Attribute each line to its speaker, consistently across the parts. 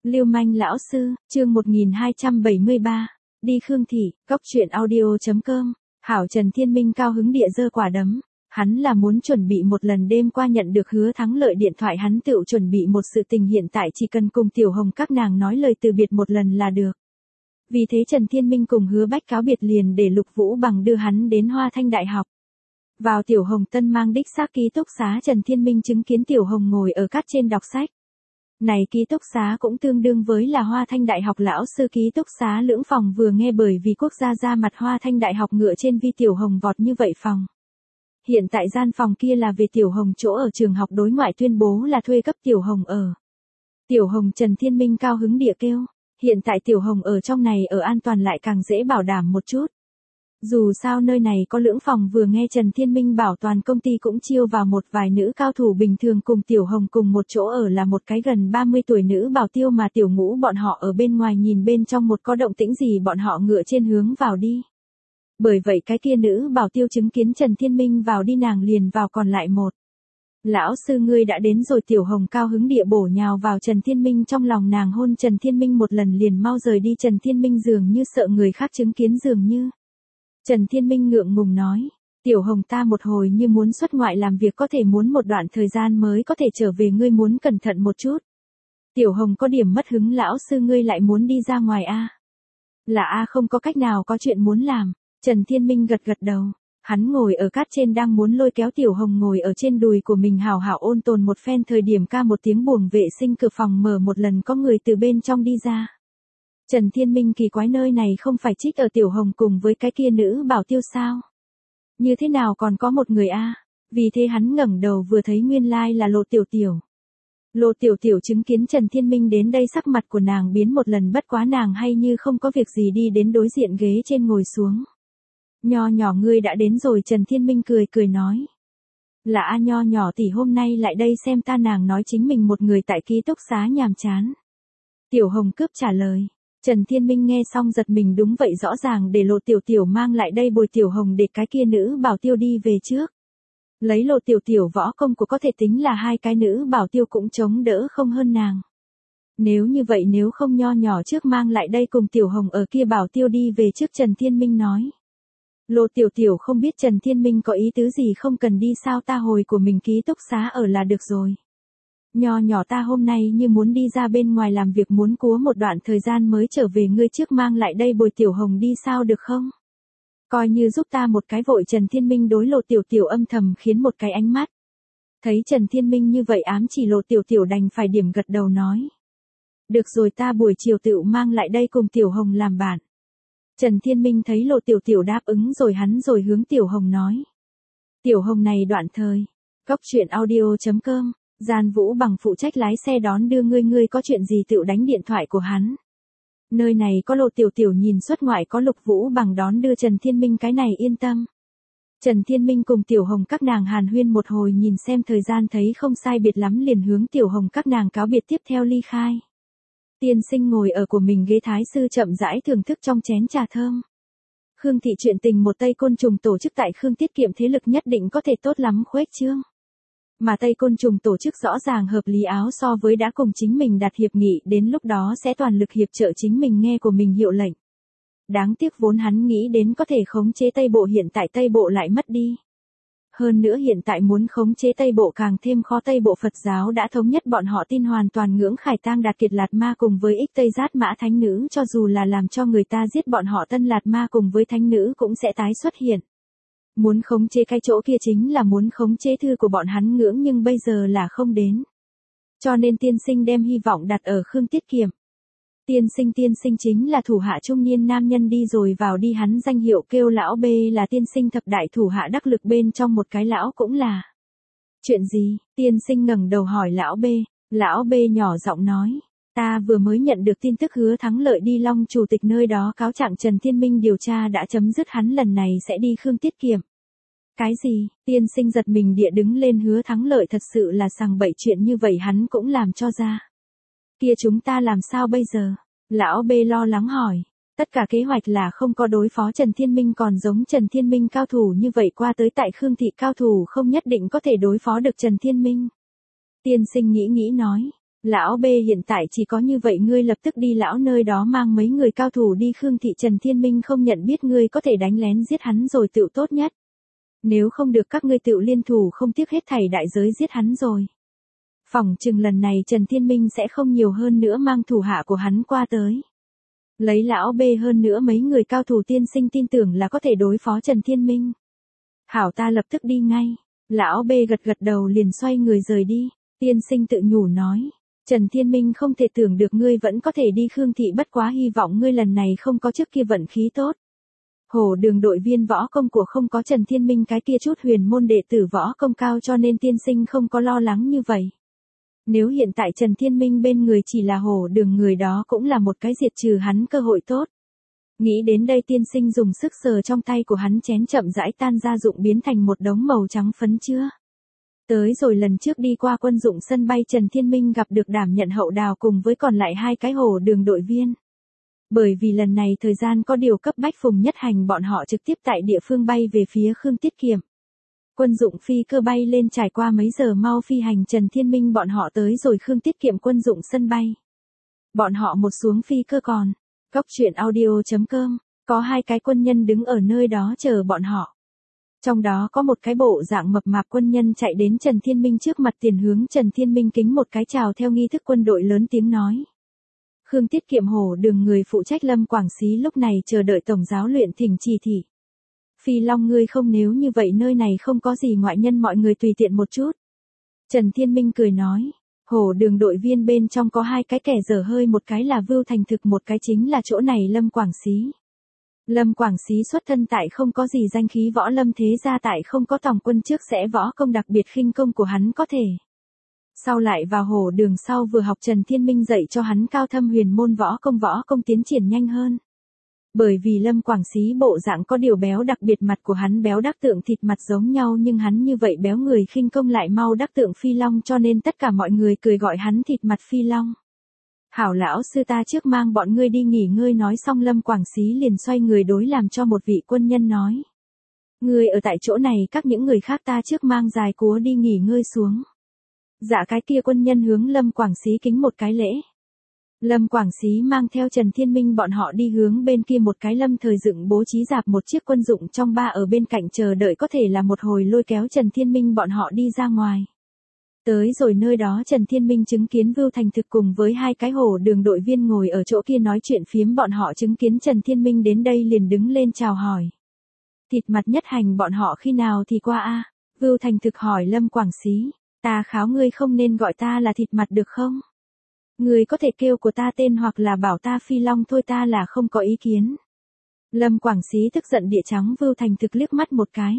Speaker 1: Lưu manh lão sư, chương 1273. Đi Khương Thị, Cốc truyện audio.com. Hảo Trần Thiên Minh cao hứng địa giơ quả đấm. Hắn là muốn chuẩn bị một lần đêm qua nhận được Hứa Thắng Lợi điện thoại, hắn tự chuẩn bị một sự tình, hiện tại chỉ cần cùng Tiểu Hồng các nàng nói lời từ biệt một lần là được. Vì thế Trần Thiên Minh cùng Hứa Bách cáo biệt liền để Lục Vũ Bằng đưa hắn đến Hoa Thanh Đại học. Vào Tiểu Hồng Tân mang đích xác ký túc xá, Trần Thiên Minh chứng kiến Tiểu Hồng ngồi ở cát trên đọc sách. Này ký túc xá cũng tương đương với là Hoa Thanh Đại học lão sư ký túc xá lưỡng phòng, vừa nghe bởi vì quốc gia ra mặt Hoa Thanh Đại học ngựa trên vi Tiểu Hồng vọt như vậy phòng. Hiện tại gian phòng kia là về Tiểu Hồng chỗ ở trường học đối ngoại tuyên bố là thuê cấp Tiểu Hồng ở. Tiểu Hồng Trần Thiên Minh cao hứng địa kêu, hiện tại Tiểu Hồng ở trong này ở an toàn lại càng dễ bảo đảm một chút. Dù sao nơi này có lưỡng phòng, vừa nghe Trần Thiên Minh bảo toàn công ty cũng chiêu vào một vài nữ cao thủ bình thường cùng Tiểu Hồng cùng một chỗ ở, là một cái gần 30 tuổi nữ bảo tiêu, mà Tiểu Ngũ bọn họ ở bên ngoài nhìn bên trong một có động tĩnh gì bọn họ ngựa trên hướng vào đi. Bởi vậy cái kia nữ bảo tiêu chứng kiến Trần Thiên Minh vào đi nàng liền vào, còn lại một. Lão sư ngươi đã đến rồi. Tiểu Hồng cao hứng địa bổ nhào vào Trần Thiên Minh trong lòng, nàng hôn Trần Thiên Minh một lần liền mau rời đi. Trần Thiên Minh dường như sợ người khác chứng kiến dường như. Trần Thiên Minh ngượng ngùng nói, Tiểu Hồng ta một hồi như muốn xuất ngoại làm việc, có thể muốn một đoạn thời gian mới có thể trở về, ngươi muốn cẩn thận một chút. Tiểu Hồng có điểm mất hứng, lão sư ngươi lại muốn đi ra ngoài a? Là a, không có cách nào, có chuyện muốn làm. Trần Thiên Minh gật gật đầu, hắn ngồi ở cát trên đang muốn lôi kéo Tiểu Hồng ngồi ở trên đùi của mình hào hảo ôn tồn một phen, thời điểm ca một tiếng buồng vệ sinh cửa phòng mở một lần, có người từ bên trong đi ra. Trần Thiên Minh kỳ quái, nơi này không phải trích ở Tiểu Hồng cùng với cái kia nữ bảo tiêu sao? Như thế nào còn có một người a? Vì thế hắn ngẩng đầu vừa thấy nguyên lai là Lộ Tiểu Tiểu. Lộ Tiểu Tiểu chứng kiến Trần Thiên Minh đến đây, sắc mặt của nàng biến một lần, bất quá nàng hay như không có việc gì đi đến đối diện ghế trên ngồi xuống. Nho nhỏ ngươi đã đến rồi. Trần Thiên Minh cười cười nói. Là a, nho nhỏ tỷ hôm nay lại đây xem ta, nàng nói chính mình một người tại ký túc xá nhàm chán. Tiểu Hồng cướp trả lời. Trần Thiên Minh nghe xong giật mình, đúng vậy, rõ ràng để Lộ Tiểu Tiểu mang lại đây bồi Tiểu Hồng, để cái kia nữ bảo tiêu đi về trước. Lấy Lộ Tiểu Tiểu võ công của có thể tính là hai cái nữ bảo tiêu cũng chống đỡ không hơn nàng. Nếu như vậy, nếu không nho nhỏ trước mang lại đây cùng Tiểu Hồng ở kia bảo tiêu đi về trước. Trần Thiên Minh nói. Lộ Tiểu Tiểu không biết Trần Thiên Minh có ý tứ gì, không cần đi sao, ta hồi của mình ký túc xá ở là được rồi. Nho nhỏ ta hôm nay như muốn đi ra bên ngoài làm việc, muốn cúa một đoạn thời gian mới trở về, ngươi trước mang lại đây bồi Tiểu Hồng đi sao được không? Coi như giúp ta một cái vội. Trần Thiên Minh đối Lộ Tiểu Tiểu âm thầm khiến một cái ánh mắt. Thấy Trần Thiên Minh như vậy ám chỉ, Lộ Tiểu Tiểu đành phải điểm gật đầu nói. Được rồi, ta buổi chiều tự mang lại đây cùng Tiểu Hồng làm bạn. Trần Thiên Minh thấy Lộ Tiểu Tiểu đáp ứng rồi, hắn rồi hướng Tiểu Hồng nói. Tiểu Hồng này đoạn thời. Cốc truyện audio.com. Gian Vũ Bằng phụ trách lái xe đón đưa ngươi có chuyện gì tự đánh điện thoại của hắn. Nơi này có Lộ Tiểu Tiểu nhìn xuất ngoại có Lục Vũ Bằng đón đưa Trần Thiên Minh, cái này yên tâm. Trần Thiên Minh cùng Tiểu Hồng các nàng hàn huyên một hồi, nhìn xem thời gian thấy không sai biệt lắm liền hướng Tiểu Hồng các nàng cáo biệt, tiếp theo ly khai. Tiên sinh ngồi ở của mình ghế thái sư chậm rãi thưởng thức trong chén trà thơm. Khương Thị chuyện tình một Tây Côn Trùng tổ chức tại Khương tiết kiệm thế lực nhất định có thể tốt lắm khuếch trương. Mà Tây Côn Trùng tổ chức rõ ràng hợp lý áo so với đã cùng chính mình đặt hiệp nghị, đến lúc đó sẽ toàn lực hiệp trợ chính mình, nghe của mình hiệu lệnh. Đáng tiếc vốn hắn nghĩ đến có thể khống chế Tây Bộ, hiện tại Tây Bộ lại mất đi. Hơn nữa hiện tại muốn khống chế Tây Bộ càng thêm khó. Tây Bộ Phật giáo đã thống nhất bọn họ tin hoàn toàn ngưỡng Khải Tang Đạt Kiệt Lạt Ma cùng với Ích Tây Giát Mã Thánh Nữ, cho dù là làm cho người ta giết bọn họ Tân Lạt Ma cùng với Thánh Nữ cũng sẽ tái xuất hiện. Muốn khống chế cái chỗ kia chính là muốn khống chế thư của bọn hắn ngưỡng, nhưng bây giờ là không đến. Cho nên tiên sinh đem hy vọng đặt ở Khương Tiết Kiệm. Tiên sinh chính là thủ hạ trung niên nam nhân đi rồi vào đi, hắn danh hiệu kêu lão B, là tiên sinh thập đại thủ hạ đắc lực bên trong một cái lão cũng là. Chuyện gì? Tiên sinh ngẩng đầu hỏi lão B. Lão B nhỏ giọng nói. Ta vừa mới nhận được tin tức Hứa Thắng Lợi đi Long chủ tịch nơi đó cáo trạng Trần Thiên Minh điều tra đã chấm dứt, hắn lần này sẽ đi Khương Tiết Kiệm. Cái gì? Tiên sinh giật mình địa đứng lên, Hứa Thắng Lợi thật sự là sằng bậy, chuyện như vậy hắn cũng làm cho ra. Kia chúng ta làm sao bây giờ? Lão B lo lắng hỏi. Tất cả kế hoạch là không có đối phó Trần Thiên Minh, còn giống Trần Thiên Minh cao thủ như vậy qua tới tại Khương Thị, cao thủ không nhất định có thể đối phó được Trần Thiên Minh. Tiên sinh nghĩ nghĩ nói. Lão B hiện tại chỉ có như vậy, ngươi lập tức đi lão nơi đó mang mấy người cao thủ đi Khương thị, Trần Thiên Minh không nhận biết ngươi có thể đánh lén giết hắn rồi tựu tốt nhất. Nếu không được các ngươi tựu liên thủ không tiếc hết thảy đại giới giết hắn rồi. Phỏng chừng lần này Trần Thiên Minh sẽ không nhiều hơn nữa mang thủ hạ của hắn qua tới. Lấy lão B hơn nữa mấy người cao thủ, tiên sinh tin tưởng là có thể đối phó Trần Thiên Minh. Hảo, ta lập tức đi ngay. Lão B gật gật đầu liền xoay người rời đi. Tiên sinh tự nhủ nói. Trần Thiên Minh không thể tưởng được ngươi vẫn có thể đi Khương thị, bất quá hy vọng ngươi lần này không có trước kia vận khí tốt. Hổ Đường đội viên võ công của không có Trần Thiên Minh cái kia chút huyền môn đệ tử võ công cao, cho nên tiên sinh không có lo lắng như vậy. Nếu hiện tại Trần Thiên Minh bên người chỉ là Hổ Đường người, đó cũng là một cái diệt trừ hắn cơ hội tốt. Nghĩ đến đây tiên sinh dùng sức sờ trong tay của hắn, chén chậm rãi tan ra, dụng biến thành một đống màu trắng phấn chưa. Tới rồi lần trước đi qua quân dụng sân bay, Trần Thiên Minh gặp được đảm nhận hậu đào cùng với còn lại hai cái Hổ Đường đội viên. Bởi vì lần này thời gian có điều cấp bách, Phùng Nhất Hành bọn họ trực tiếp tại địa phương bay về phía Khương Tiết Kiệm. Quân dụng phi cơ bay lên, trải qua mấy giờ mau phi hành, Trần Thiên Minh bọn họ tới rồi Khương Tiết Kiệm quân dụng sân bay. Bọn họ một xuống phi cơ còn. Góc truyện audio.com, có hai cái quân nhân đứng ở nơi đó chờ bọn họ. Trong đó có một cái bộ dạng mập mạp quân nhân chạy đến Trần Thiên Minh trước mặt, tiền hướng Trần Thiên Minh kính một cái chào theo nghi thức quân đội, lớn tiếng nói. Khương Tiết Kiệm Hổ Đường người phụ trách Lâm Quảng Xí lúc này chờ đợi tổng giáo luyện thỉnh chỉ thị. Phi Long ngươi không, nếu như vậy nơi này không có gì ngoại nhân, mọi người tùy tiện một chút. Trần Thiên Minh cười nói. Hổ Đường đội viên bên trong có hai cái kẻ dở hơi, một cái là Vưu Thành Thực, một cái chính là chỗ này Lâm Quảng Xí. Lâm Quảng Xí xuất thân tại không có gì danh khí võ lâm, thế ra tại không có tòng quân trước sẽ võ công đặc biệt, khinh công của hắn có thể. Sau lại vào Hổ Đường sau vừa học Trần Thiên Minh dạy cho hắn cao thâm huyền môn võ công tiến triển nhanh hơn. Bởi vì Lâm Quảng Xí bộ dạng có điều béo, đặc biệt mặt của hắn béo đắc tượng thịt mặt giống nhau, nhưng hắn như vậy béo người, khinh công lại mau đắc tượng Phi Long, cho nên tất cả mọi người cười gọi hắn thịt mặt Phi Long. Hảo lão sư, ta trước mang bọn ngươi đi nghỉ ngơi. Nói xong Lâm Quảng Xí liền xoay người đối làm cho một vị quân nhân nói. Ngươi ở tại chỗ này, các những người khác ta trước mang dài cúa đi nghỉ ngơi xuống. Dạ, cái kia quân nhân hướng Lâm Quảng Xí kính một cái lễ. Lâm Quảng Xí mang theo Trần Thiên Minh bọn họ đi hướng bên kia một cái lâm thời dựng bố trí dạp một chiếc quân dụng trong ba ở bên cạnh chờ đợi, có thể là một hồi lôi kéo Trần Thiên Minh bọn họ đi ra ngoài. Tới rồi nơi đó, Trần Thiên Minh chứng kiến Vưu Thành Thực cùng với hai cái Hổ Đường đội viên ngồi ở chỗ kia nói chuyện phiếm, bọn họ chứng kiến Trần Thiên Minh đến đây liền đứng lên chào hỏi. Thịt mặt Nhất Hành bọn họ khi nào thì qua a? Vưu Thành Thực hỏi Lâm Quảng Xí. Ta kháo ngươi không nên gọi ta là thịt mặt được không? Ngươi có thể kêu của ta tên hoặc là bảo ta Phi Long thôi, ta là không có ý kiến. Lâm Quảng Xí tức giận địa trắng Vưu Thành Thực liếc mắt một cái.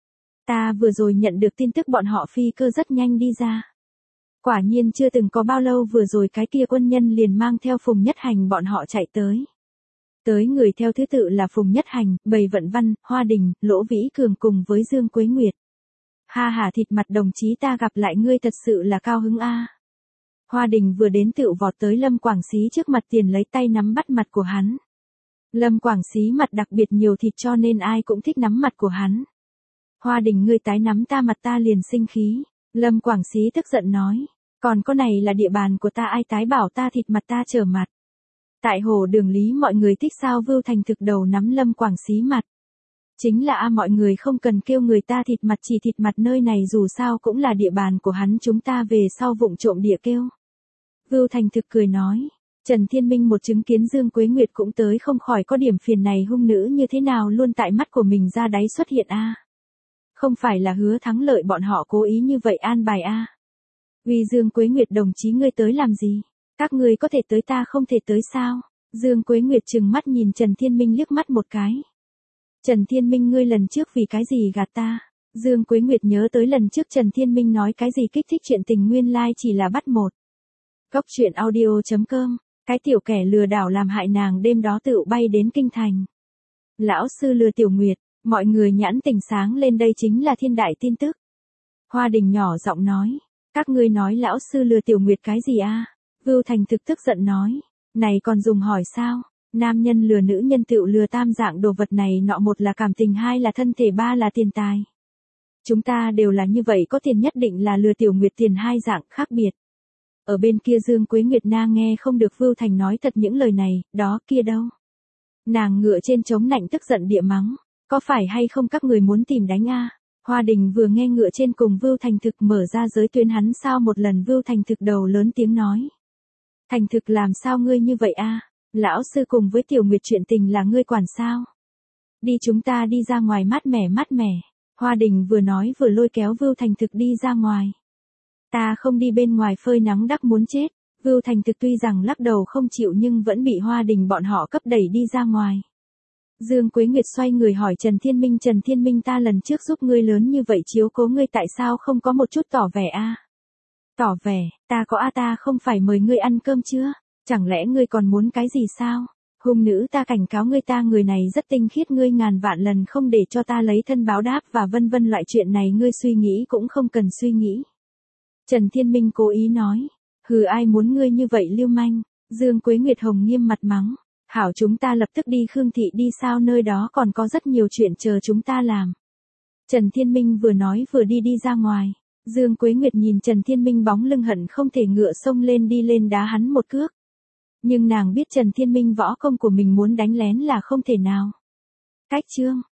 Speaker 1: Ta vừa rồi nhận được tin tức bọn họ phi cơ rất nhanh đi ra. Quả nhiên chưa từng có bao lâu vừa rồi cái kia quân nhân liền mang theo Phùng Nhất Hành bọn họ chạy tới. Tới người theo thứ tự là Phùng Nhất Hành, Bầy Vận Văn, Hoa Đình, Lỗ Vĩ Cường cùng với Dương Quế Nguyệt. Ha ha, thịt mặt đồng chí, ta gặp lại ngươi thật sự là cao hứng a. Hoa Đình vừa đến tựu vọt tới Lâm Quảng Xí trước mặt, tiền lấy tay nắm bắt mặt của hắn. Lâm Quảng Xí mặt đặc biệt nhiều thịt cho nên ai cũng thích nắm mặt của hắn. Hoa Đình, ngươi tái nắm ta mặt ta liền sinh khí. Lâm Quảng Xí tức giận nói. Còn có này là địa bàn của ta, ai tái bảo ta thịt mặt ta trở mặt. Tại Hổ Đường lý mọi người thích sao? Vưu Thành Thực đầu nắm Lâm Quảng Xí mặt. Chính là mọi người không cần kêu người ta thịt mặt, chỉ thịt mặt nơi này dù sao cũng là địa bàn của hắn, chúng ta về sau vụng trộm địa kêu. Vưu Thành Thực cười nói. Trần Thiên Minh một chứng kiến Dương Quế Nguyệt cũng tới, không khỏi có điểm phiền, này hung nữ như thế nào luôn tại mắt của mình ra đáy xuất hiện a? Không phải là Hứa Thắng Lợi bọn họ cố ý như vậy an bài a? Vì Dương Quế Nguyệt đồng chí, ngươi tới làm gì? Các ngươi có thể tới, ta không thể tới sao? Dương Quế Nguyệt trừng mắt nhìn Trần Thiên Minh liếc mắt một cái. Trần Thiên Minh, ngươi lần trước vì cái gì gạt ta? Dương Quế Nguyệt nhớ tới lần trước Trần Thiên Minh nói cái gì kích thích chuyện tình, nguyên lai chỉ là bắt một. Góc truyện audio.com, cái tiểu kẻ lừa đảo làm hại nàng đêm đó tự bay đến kinh thành. Lão sư lừa Tiểu Nguyệt, mọi người nhãn tình sáng lên, đây chính là thiên đại tin tức. Hoa Đình nhỏ giọng nói, các ngươi nói lão sư lừa Tiểu Nguyệt cái gì a? Vưu Thành Thực tức giận nói, này còn dùng hỏi sao? Nam nhân lừa nữ nhân tựu lừa tam dạng đồ vật này nọ, một là cảm tình, hai là thân thể, ba là tiền tài. Chúng ta đều là như vậy, có tiền nhất định là lừa Tiểu Nguyệt tiền hai dạng khác biệt. Ở bên kia Dương Quế Nguyệt Na nghe không được Vưu Thành nói thật những lời này, đó kia đâu. Nàng ngựa trên chống nạnh tức giận địa mắng, có phải hay không các người muốn tìm đánh a? Hoa Đình vừa nghe ngựa trên cùng Vưu Thành Thực mở ra giới tuyến hắn sao một lần Vưu Thành Thực đầu lớn tiếng nói. Thành Thực làm sao ngươi như vậy a? Lão sư cùng với Tiểu Nguyệt chuyện tình là ngươi quản sao? Đi chúng ta đi ra ngoài mát mẻ. Hoa Đình vừa nói vừa lôi kéo Vưu Thành Thực đi ra ngoài. Ta không đi bên ngoài phơi nắng đắc muốn chết. Vưu Thành Thực tuy rằng lắc đầu không chịu nhưng vẫn bị Hoa Đình bọn họ cấp đẩy đi ra ngoài. Dương Quế Nguyệt xoay người hỏi Trần Thiên Minh ta lần trước giúp ngươi lớn như vậy chiếu cố ngươi tại sao không có một chút tỏ vẻ a? Tỏ vẻ, ta có ta không phải mời ngươi ăn cơm chưa? Chẳng lẽ ngươi còn muốn cái gì sao? Hung nữ ta cảnh cáo ngươi ta người này rất tinh khiết ngươi ngàn vạn lần không để cho ta lấy thân báo đáp và vân vân loại chuyện này ngươi suy nghĩ cũng không cần suy nghĩ. Trần Thiên Minh cố ý nói, hừ ai muốn ngươi như vậy lưu manh, Dương Quế Nguyệt Hồng nghiêm mặt mắng, hảo chúng ta lập tức đi Khương Thị đi sao nơi đó còn có rất nhiều chuyện chờ chúng ta làm. Trần Thiên Minh vừa nói vừa đi ra ngoài, Dương Quế Nguyệt nhìn Trần Thiên Minh bóng lưng hận không thể ngựa xông lên đi lên đá hắn một cước. Nhưng nàng biết Trần Thiên Minh võ công của mình muốn đánh lén là không thể nào. Cách chương